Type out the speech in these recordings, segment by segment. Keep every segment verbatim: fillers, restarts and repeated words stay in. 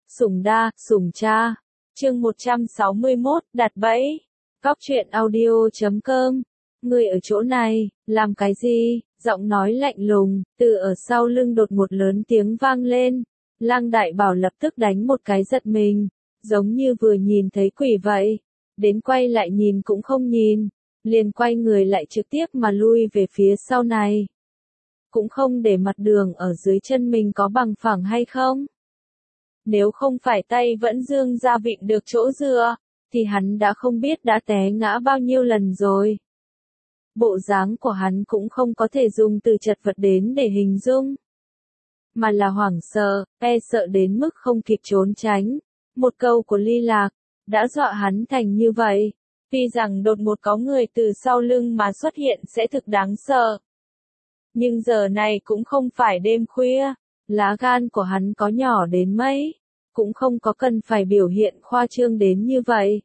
Sủng đa, sủng cha. Chương một trăm sáu mươi mốt, đặt bẫy. Góc truyện audio chấm com. Người ở chỗ này, làm cái gì? Giọng nói lạnh lùng, từ ở sau lưng đột một lớn tiếng vang lên. Lăng Đại Bảo lập tức đánh một cái giật mình, giống như vừa nhìn thấy quỷ vậy. Đến quay lại nhìn cũng không nhìn, liền quay người lại trực tiếp mà lui về phía sau này. Cũng không để mặt đường ở dưới chân mình có bằng phẳng hay không. Nếu không phải tay vẫn dương ra vịn được chỗ dựa, thì hắn đã không biết đã té ngã bao nhiêu lần rồi. Bộ dáng của hắn cũng không có thể dùng từ chật vật đến để hình dung, mà là hoảng sợ, e sợ đến mức không kịp trốn tránh. Một câu của Ly Lạc đã dọa hắn thành như vậy. Tuy rằng đột ngột có người từ sau lưng mà xuất hiện sẽ thực đáng sợ, nhưng giờ này cũng không phải đêm khuya, lá gan của hắn có nhỏ đến mấy, cũng không có cần phải biểu hiện khoa trương đến như vậy.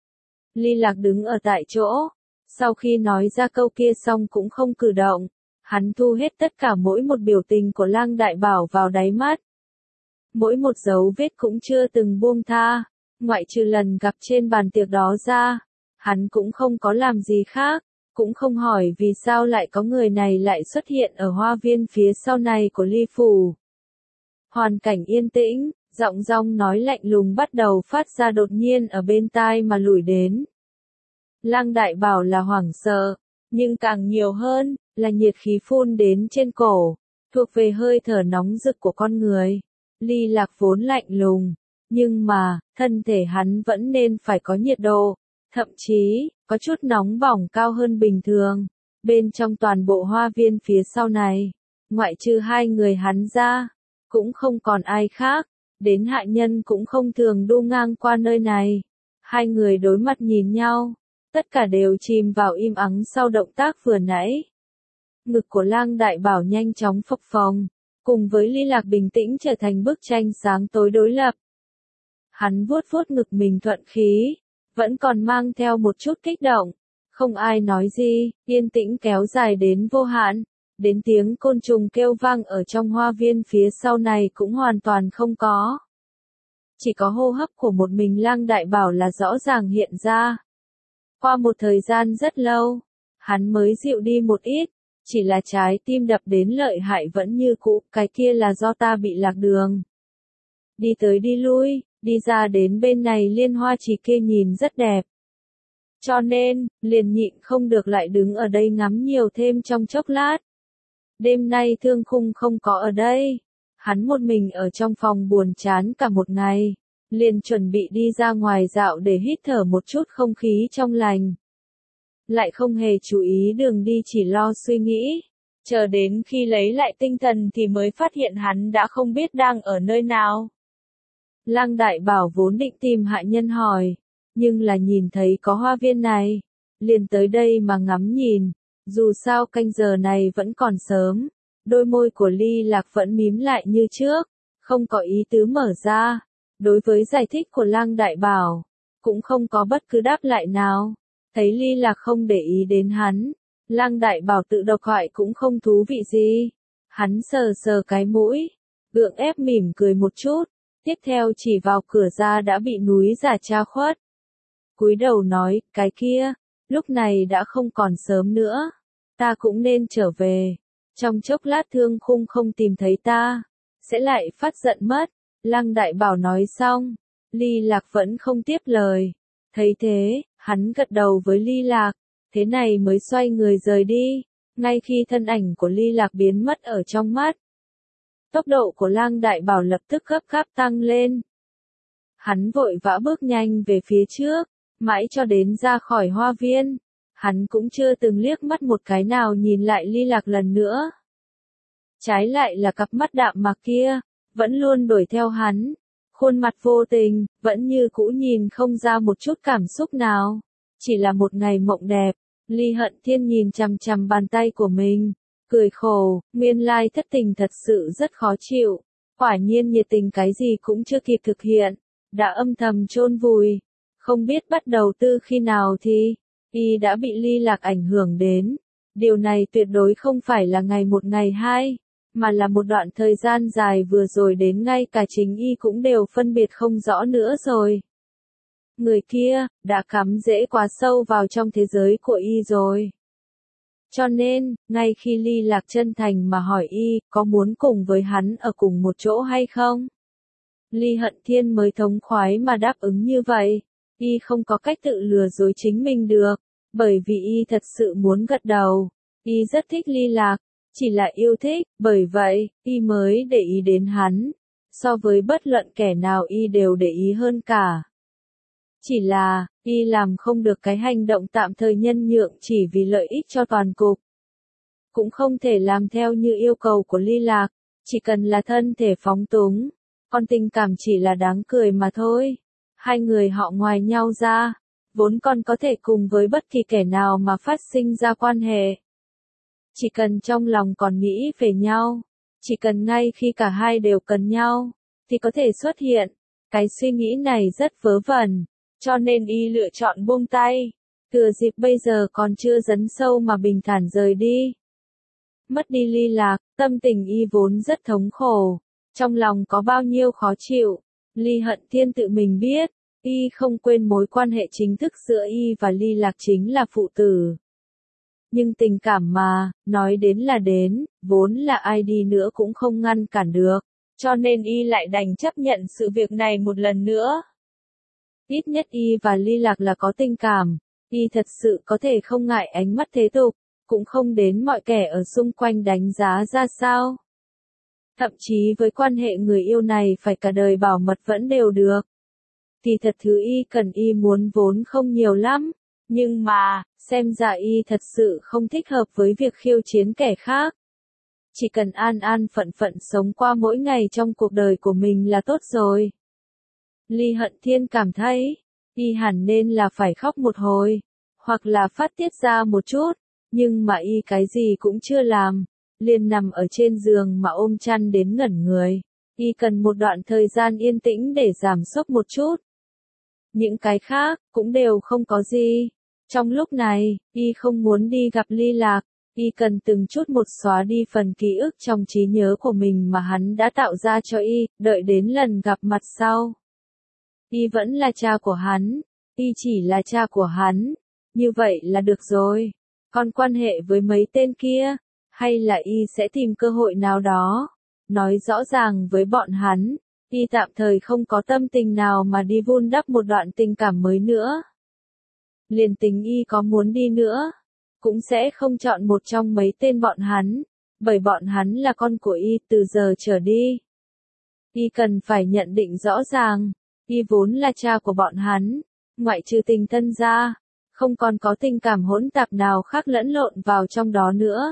Ly Lạc đứng ở tại chỗ, sau khi nói ra câu kia xong cũng không cử động, hắn thu hết tất cả mỗi một biểu tình của Lăng Đại Bảo vào đáy mắt. Mỗi một dấu vết cũng chưa từng buông tha, ngoại trừ lần gặp trên bàn tiệc đó ra, hắn cũng không có làm gì khác, cũng không hỏi vì sao lại có người này lại xuất hiện ở hoa viên phía sau này của Ly Phủ. Hoàn cảnh yên tĩnh, giọng rong nói lạnh lùng bắt đầu phát ra đột nhiên ở bên tai mà lủi đến. Lăng Đại Bảo là hoảng sợ, nhưng càng nhiều hơn, là nhiệt khí phun đến trên cổ, thuộc về hơi thở nóng rực của con người. Ly Lạc vốn lạnh lùng, nhưng mà, thân thể hắn vẫn nên phải có nhiệt độ, thậm chí, có chút nóng bỏng cao hơn bình thường. Bên trong toàn bộ hoa viên phía sau này, ngoại trừ hai người hắn ra, cũng không còn ai khác, đến hạ nhân cũng không thường đu ngang qua nơi này. Hai người đối mặt nhìn nhau, tất cả đều chìm vào im ắng sau động tác vừa nãy. Ngực của Lăng Đại Bảo nhanh chóng phập phồng, cùng với Ly Lạc bình tĩnh trở thành bức tranh sáng tối đối lập. Hắn vuốt vuốt ngực mình thuận khí, vẫn còn mang theo một chút kích động. Không ai nói gì, yên tĩnh kéo dài đến vô hạn, đến tiếng côn trùng kêu vang ở trong hoa viên phía sau này cũng hoàn toàn không có. Chỉ có hô hấp của một mình Lăng Đại Bảo là rõ ràng hiện ra. Qua một thời gian rất lâu, hắn mới dịu đi một ít, chỉ là trái tim đập đến lợi hại vẫn như cũ, cái kia là do ta bị lạc đường. Đi tới đi lui, đi ra đến bên này liên hoa trì kia nhìn rất đẹp. Cho nên, liền nhịn không được lại đứng ở đây ngắm nhiều thêm trong chốc lát. Đêm nay Thương Khung không có ở đây, hắn một mình ở trong phòng buồn chán cả một ngày, liền chuẩn bị đi ra ngoài dạo để hít thở một chút không khí trong lành. Lại không hề chú ý đường đi, chỉ lo suy nghĩ, chờ đến khi lấy lại tinh thần thì mới phát hiện hắn đã không biết đang ở nơi nào. Lăng Đại Bảo vốn định tìm hạ nhân hỏi, nhưng là nhìn thấy có hoa viên này, liền tới đây mà ngắm nhìn. Dù sao canh giờ này vẫn còn sớm, đôi môi của Ly Lạc vẫn mím lại như trước, không có ý tứ mở ra. Đối với giải thích của Lăng Đại Bảo, cũng không có bất cứ đáp lại nào. Thấy Ly Lạc không để ý đến hắn, Lăng Đại Bảo tự độc thoại cũng không thú vị gì. Hắn sờ sờ cái mũi, gượng ép mỉm cười một chút, tiếp theo chỉ vào cửa ra đã bị núi giả che khuất. Cúi đầu nói, cái kia, lúc này đã không còn sớm nữa, ta cũng nên trở về. Trong chốc lát Thương Khung không tìm thấy ta, sẽ lại phát giận mất. Lăng Đại Bảo nói xong, Ly Lạc vẫn không tiếp lời. Thấy thế, hắn gật đầu với Ly Lạc, thế này mới xoay người rời đi. Ngay khi thân ảnh của Ly Lạc biến mất ở trong mắt, tốc độ của Lăng Đại Bảo lập tức gấp gáp tăng lên. Hắn vội vã bước nhanh về phía trước, mãi cho đến ra khỏi hoa viên, hắn cũng chưa từng liếc mắt một cái nào nhìn lại Ly Lạc lần nữa. Trái lại là cặp mắt đạm mạc kia, vẫn luôn đuổi theo hắn, khuôn mặt vô tình, vẫn như cũ nhìn không ra một chút cảm xúc nào. Chỉ là một ngày mộng đẹp. Ly Hận Thiên nhìn chằm chằm bàn tay của mình, cười khổ, nguyên lai thất tình thật sự rất khó chịu. Quả nhiên nhiệt tình cái gì cũng chưa kịp thực hiện, đã âm thầm chôn vùi. Không biết bắt đầu từ khi nào thì, y đã bị Ly Lạc ảnh hưởng đến. Điều này tuyệt đối không phải là ngày một ngày hai, mà là một đoạn thời gian dài vừa rồi đến ngay cả chính y cũng đều phân biệt không rõ nữa rồi. Người kia, đã cắm rễ quá sâu vào trong thế giới của y rồi. Cho nên, ngay khi Ly Lạc chân thành mà hỏi y, có muốn cùng với hắn ở cùng một chỗ hay không? Ly Hận Thiên mới thống khoái mà đáp ứng như vậy. Y không có cách tự lừa dối chính mình được, bởi vì y thật sự muốn gật đầu. Y rất thích Ly Lạc, chỉ là yêu thích, bởi vậy, y mới để ý đến hắn. So với bất luận kẻ nào y đều để ý hơn cả. Chỉ là, y làm không được cái hành động tạm thời nhân nhượng chỉ vì lợi ích cho toàn cục. Cũng không thể làm theo như yêu cầu của Ly Lạc, chỉ cần là thân thể phóng túng, còn tình cảm chỉ là đáng cười mà thôi. Hai người họ ngoài nhau ra, vốn còn có thể cùng với bất kỳ kẻ nào mà phát sinh ra quan hệ. Chỉ cần trong lòng còn nghĩ về nhau, chỉ cần ngay khi cả hai đều cần nhau, thì có thể xuất hiện. Cái suy nghĩ này rất vớ vẩn, cho nên y lựa chọn buông tay, thừa dịp bây giờ còn chưa dấn sâu mà bình thản rời đi. Mất đi Ly Lạc, tâm tình y vốn rất thống khổ, trong lòng có bao nhiêu khó chịu, Ly Hận Thiên tự mình biết, y không quên mối quan hệ chính thức giữa y và Ly Lạc chính là phụ tử. Nhưng tình cảm mà, nói đến là đến, vốn là ai đi nữa cũng không ngăn cản được, cho nên y lại đành chấp nhận sự việc này một lần nữa. Ít nhất y và Ly Lạc là có tình cảm, y thật sự có thể không ngại ánh mắt thế tục, cũng không đến mọi kẻ ở xung quanh đánh giá ra sao. Thậm chí với quan hệ người yêu này phải cả đời bảo mật vẫn đều được. Thì thật thứ y cần y muốn vốn không nhiều lắm, nhưng mà, xem ra y thật sự không thích hợp với việc khiêu chiến kẻ khác. Chỉ cần an an phận phận sống qua mỗi ngày trong cuộc đời của mình là tốt rồi. Ly Hận Thiên cảm thấy, y hẳn nên là phải khóc một hồi, hoặc là phát tiết ra một chút, nhưng mà y cái gì cũng chưa làm, liền nằm ở trên giường mà ôm chăn đến ngẩn người. Y cần một đoạn thời gian yên tĩnh để giảm sốc một chút. Những cái khác, cũng đều không có gì. Trong lúc này, y không muốn đi gặp Ly Lạc, y cần từng chút một xóa đi phần ký ức trong trí nhớ của mình mà hắn đã tạo ra cho y, đợi đến lần gặp mặt sau. Y vẫn là cha của hắn, y chỉ là cha của hắn, như vậy là được rồi. Còn quan hệ với mấy tên kia, hay là y sẽ tìm cơ hội nào đó, nói rõ ràng với bọn hắn, y tạm thời không có tâm tình nào mà đi vun đắp một đoạn tình cảm mới nữa. Liền tính y có muốn đi nữa, cũng sẽ không chọn một trong mấy tên bọn hắn, bởi bọn hắn là con của y từ giờ trở đi. Y cần phải nhận định rõ ràng, y vốn là cha của bọn hắn, ngoại trừ tình thân ra, không còn có tình cảm hỗn tạp nào khác lẫn lộn vào trong đó nữa.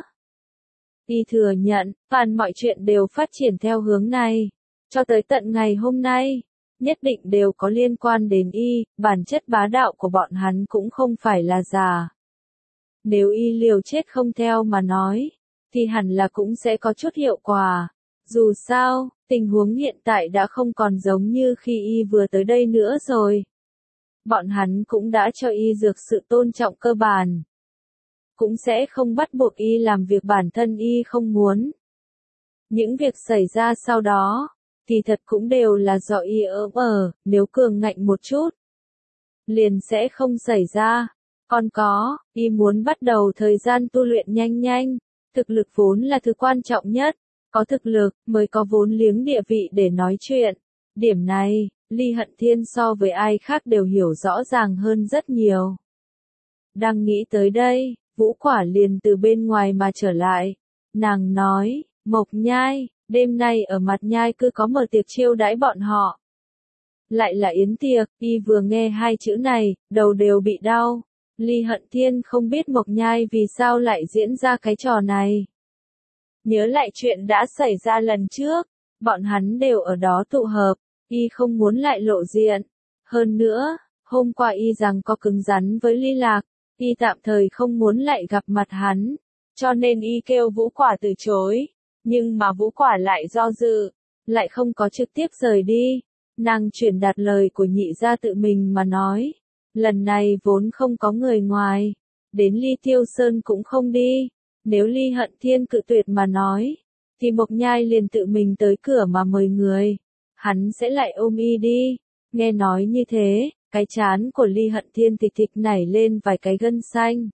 Y thừa nhận, toàn mọi chuyện đều phát triển theo hướng này, cho tới tận ngày hôm nay, nhất định đều có liên quan đến y, bản chất bá đạo của bọn hắn cũng không phải là giả. Nếu y liều chết không theo mà nói, thì hẳn là cũng sẽ có chút hiệu quả. Dù sao, tình huống hiện tại đã không còn giống như khi y vừa tới đây nữa rồi. Bọn hắn cũng đã cho y dược sự tôn trọng cơ bản. Cũng sẽ không bắt buộc y làm việc bản thân y không muốn. Những việc xảy ra sau đó, thì thật cũng đều là do y ỡm ở, nếu cường ngạnh một chút, liền sẽ không xảy ra. Còn có, y muốn bắt đầu thời gian tu luyện nhanh nhanh, thực lực vốn là thứ quan trọng nhất, có thực lực mới có vốn liếng địa vị để nói chuyện. Điểm này, Ly Hận Thiên so với ai khác đều hiểu rõ ràng hơn rất nhiều. Đang nghĩ tới đây, Vũ Quả liền từ bên ngoài mà trở lại. Nàng nói, Mộc Nhai, đêm nay ở Mặt Nhai cứ có mở tiệc chiêu đãi bọn họ. Lại là yến tiệc, y vừa nghe hai chữ này, đầu đều bị đau. Ly Hận Thiên không biết Mộc Nhai vì sao lại diễn ra cái trò này. Nhớ lại chuyện đã xảy ra lần trước, bọn hắn đều ở đó tụ hợp, y không muốn lại lộ diện. Hơn nữa, hôm qua y rằng có cứng rắn với Ly Lạc, y tạm thời không muốn lại gặp mặt hắn, cho nên y kêu Vũ Quả từ chối. Nhưng mà Vũ Quả lại do dự, lại không có trực tiếp rời đi. Nàng chuyển đạt lời của nhị gia tự mình mà nói. Lần này vốn không có người ngoài, đến Ly Tiêu Sơn cũng không đi. Nếu Ly Hận Thiên cự tuyệt mà nói, thì Mộc Nhai liền tự mình tới cửa mà mời người. Hắn sẽ lại ôm y đi. Nghe nói như thế, cái trán của Ly Hận Thiên thịch thịch nảy lên vài cái gân xanh.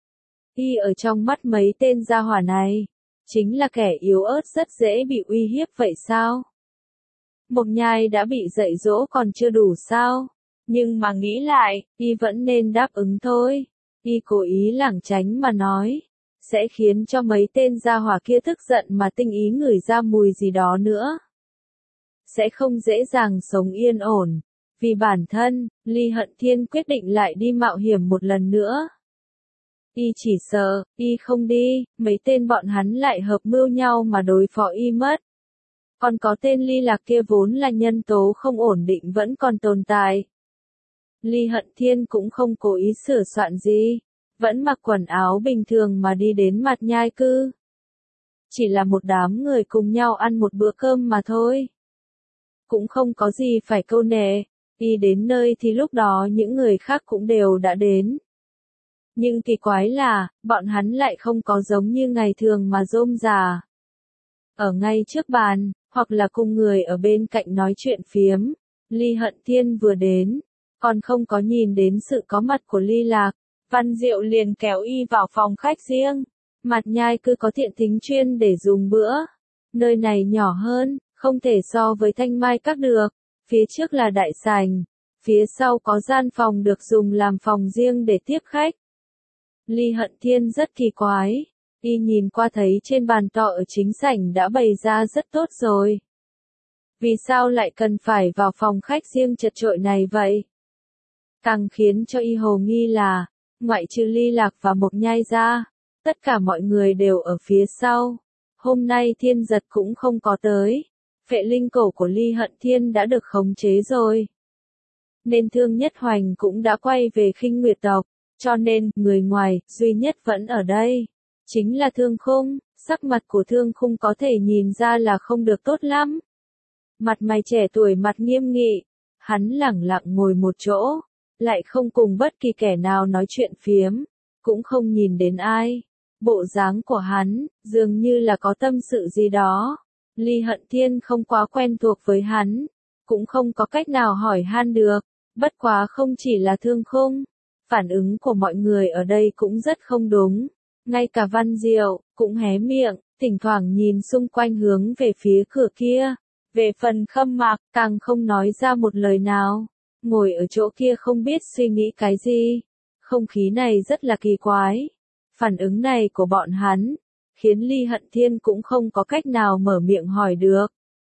Y ở trong mắt mấy tên gia hỏa này, chính là kẻ yếu ớt rất dễ bị uy hiếp vậy sao? Mộc Nhai đã bị dạy dỗ còn chưa đủ sao? Nhưng mà nghĩ lại, y vẫn nên đáp ứng thôi. Y cố ý lảng tránh mà nói, sẽ khiến cho mấy tên gia hỏa kia tức giận mà tinh ý ngửi ra mùi gì đó nữa. Sẽ không dễ dàng sống yên ổn. Vì bản thân, Ly Hận Thiên quyết định lại đi mạo hiểm một lần nữa. Y chỉ sợ, y không đi, mấy tên bọn hắn lại hợp mưu nhau mà đối phó y mất. Còn có tên Ly Lạc kia vốn là nhân tố không ổn định vẫn còn tồn tại. Ly Hận Thiên cũng không cố ý sửa soạn gì, vẫn mặc quần áo bình thường mà đi đến Mạt Nhai Cư. Chỉ là một đám người cùng nhau ăn một bữa cơm mà thôi. Cũng không có gì phải câu nệ, y đến nơi thì lúc đó những người khác cũng đều đã đến. Nhưng kỳ quái là, bọn hắn lại không có giống như ngày thường mà rôm rà. Ở ngay trước bàn, hoặc là cùng người ở bên cạnh nói chuyện phiếm, Ly Hận Thiên vừa đến, còn không có nhìn đến sự có mặt của Ly Lạc, Văn Diệu liền kéo y vào phòng khách riêng. Mạt Nhai Cư có thiện thính chuyên để dùng bữa. Nơi này nhỏ hơn, không thể so với Thanh Mai Các được. Phía trước là đại sảnh, phía sau có gian phòng được dùng làm phòng riêng để tiếp khách. Ly Hận Thiên rất kỳ quái, y nhìn qua thấy trên bàn tọa ở chính sảnh đã bày ra rất tốt rồi. Vì sao lại cần phải vào phòng khách riêng chật chội này vậy? Càng khiến cho y hồ nghi là, ngoại trừ Ly Lạc và Mộc Nhai ra, tất cả mọi người đều ở phía sau. Hôm nay Thiên Giật cũng không có tới. Phệ linh cổ của Ly Hận Thiên đã được khống chế rồi. Nên Thương Nhất Hoành cũng đã quay về Khinh Nguyệt tộc, cho nên, người ngoài, duy nhất vẫn ở đây. Chính là Thương Khung, sắc mặt của Thương Khung có thể nhìn ra là không được tốt lắm. Mặt mày trẻ tuổi mặt nghiêm nghị, hắn lẳng lặng ngồi một chỗ, lại không cùng bất kỳ kẻ nào nói chuyện phiếm, cũng không nhìn đến ai. Bộ dáng của hắn, dường như là có tâm sự gì đó. Ly Hận Thiên không quá quen thuộc với hắn, cũng không có cách nào hỏi han được, bất quá không chỉ là Thương Khung, phản ứng của mọi người ở đây cũng rất không đúng, ngay cả Văn Diệu, cũng hé miệng, thỉnh thoảng nhìn xung quanh hướng về phía cửa kia, về phần Khâm Mạc, càng không nói ra một lời nào, ngồi ở chỗ kia không biết suy nghĩ cái gì, không khí này rất là kỳ quái, phản ứng này của bọn hắn, khiến Ly Hận Thiên cũng không có cách nào mở miệng hỏi được.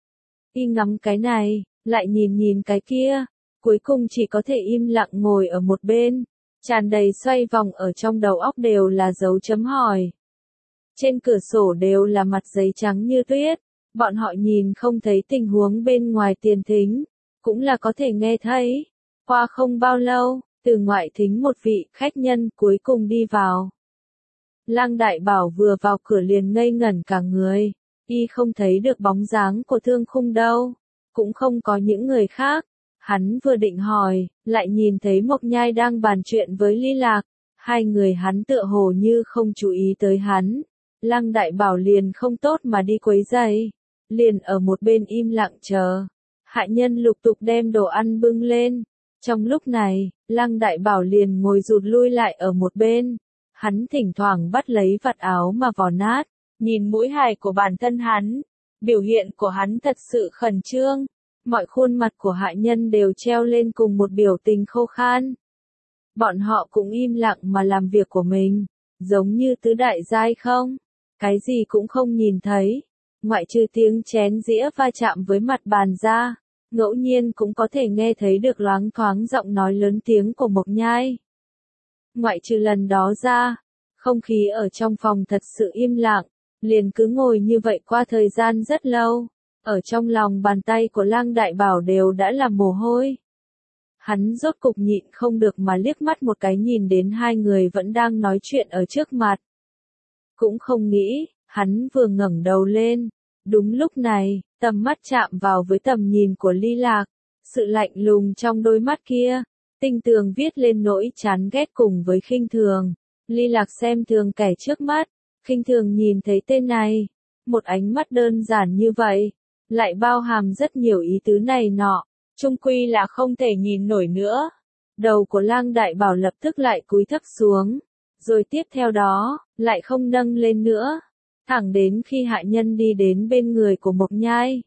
Y ngắm cái này, lại nhìn nhìn cái kia, cuối cùng chỉ có thể im lặng ngồi ở một bên, tràn đầy xoay vòng ở trong đầu óc đều là dấu chấm hỏi. Trên cửa sổ đều là mặt giấy trắng như tuyết, bọn họ nhìn không thấy tình huống bên ngoài tiền thính, cũng là có thể nghe thấy. Qua không bao lâu, từ ngoại thính một vị khách nhân cuối cùng đi vào. Lăng Đại Bảo vừa vào cửa liền ngây ngẩn cả người, y không thấy được bóng dáng của Thương Khung đâu, cũng không có những người khác. Hắn vừa định hỏi, lại nhìn thấy Mộc Nhai đang bàn chuyện với Ly Lạc, hai người hắn tựa hồ như không chú ý tới hắn. Lăng Đại Bảo liền không tốt mà đi quấy rầy, liền ở một bên im lặng chờ. Hạ nhân lục tục đem đồ ăn bưng lên. Trong lúc này, Lăng Đại Bảo liền ngồi rụt lui lại ở một bên. Hắn thỉnh thoảng bắt lấy vạt áo mà vò nát, nhìn mũi hài của bản thân hắn. Biểu hiện của hắn thật sự khẩn trương. Mọi khuôn mặt của hạ nhân đều treo lên cùng một biểu tình khô khan. Bọn họ cũng im lặng mà làm việc của mình, giống như tứ đại giai không. Cái gì cũng không nhìn thấy, ngoại trừ tiếng chén dĩa va chạm với mặt bàn ra, ngẫu nhiên cũng có thể nghe thấy được loáng thoáng giọng nói lớn tiếng của Mộc Nhai. Ngoại trừ lần đó ra, không khí ở trong phòng thật sự im lặng, liền cứ ngồi như vậy qua thời gian rất lâu. Ở trong lòng bàn tay của Lăng Đại Bảo đều đã là mồ hôi. Hắn rốt cục nhịn không được mà liếc mắt một cái nhìn đến hai người vẫn đang nói chuyện ở trước mặt. Cũng không nghĩ, hắn vừa ngẩng đầu lên. Đúng lúc này, tầm mắt chạm vào với tầm nhìn của Ly Lạc. Sự lạnh lùng trong đôi mắt kia, tinh tường viết lên nỗi chán ghét cùng với khinh thường. Ly Lạc xem thường kẻ trước mắt, khinh thường nhìn thấy tên này. Một ánh mắt đơn giản như vậy, lại bao hàm rất nhiều ý tứ này nọ, chung quy là không thể nhìn nổi nữa. Đầu của Lang Đại Bảo lập tức lại cúi thấp xuống, rồi tiếp theo đó, lại không nâng lên nữa, thẳng đến khi hạ nhân đi đến bên người của Mộc Nhai.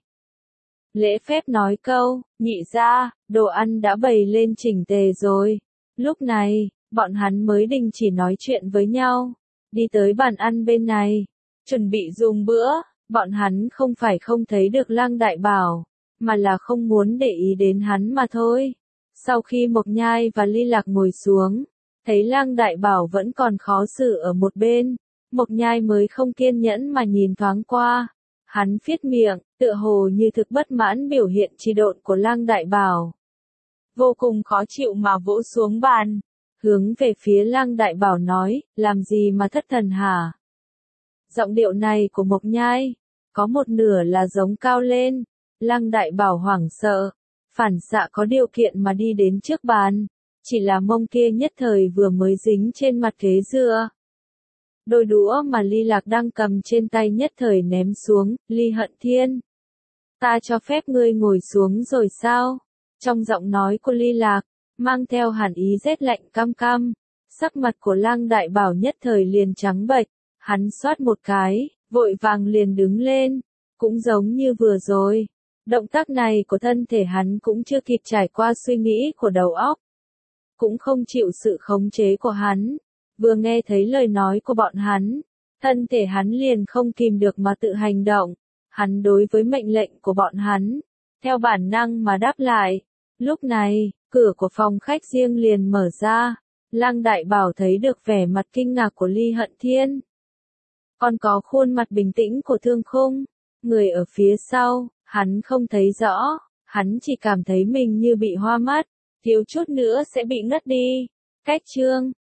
Lễ phép nói câu, nhị gia, đồ ăn đã bày lên chỉnh tề rồi. Lúc này, bọn hắn mới đình chỉ nói chuyện với nhau, đi tới bàn ăn bên này, chuẩn bị dùng bữa. Bọn hắn không phải không thấy được Lang Đại Bảo, mà là không muốn để ý đến hắn mà thôi. Sau khi Mộc Nhai và Ly Lạc ngồi xuống, thấy Lang Đại Bảo vẫn còn khó xử ở một bên, Mộc Nhai mới không kiên nhẫn mà nhìn thoáng qua. Hắn phiết miệng, tựa hồ như thực bất mãn biểu hiện trì độn của Lang Đại Bảo. Vô cùng khó chịu mà vỗ xuống bàn, hướng về phía Lang Đại Bảo nói, làm gì mà thất thần hả? Giọng điệu này của Mộc Nhai, có một nửa là giống cao lên. Lang Đại Bảo hoảng sợ, phản xạ có điều kiện mà đi đến trước bàn, chỉ là mông kia nhất thời vừa mới dính trên mặt ghế dựa. Đôi đũa mà Ly Lạc đang cầm trên tay nhất thời ném xuống. Ly Hận Thiên, ta cho phép ngươi ngồi xuống rồi sao? Trong giọng nói của Ly Lạc, mang theo hàn ý rét lạnh căm căm. Sắc mặt của Lang Đại Bảo nhất thời liền trắng bệch, hắn xoát một cái, vội vàng liền đứng lên, cũng giống như vừa rồi. Động tác này của thân thể hắn cũng chưa kịp trải qua suy nghĩ của đầu óc, cũng không chịu sự khống chế của hắn. Vừa nghe thấy lời nói của bọn hắn, thân thể hắn liền không kìm được mà tự hành động. Hắn đối với mệnh lệnh của bọn hắn, theo bản năng mà đáp lại. Lúc này, cửa của phòng khách riêng liền mở ra. Lang Đại Bảo thấy được vẻ mặt kinh ngạc của Ly Hận Thiên, còn có khuôn mặt bình tĩnh của Thương Khung. Người ở phía sau, hắn không thấy rõ, hắn chỉ cảm thấy mình như bị hoa mắt, thiếu chút nữa sẽ bị ngất đi. Cách chương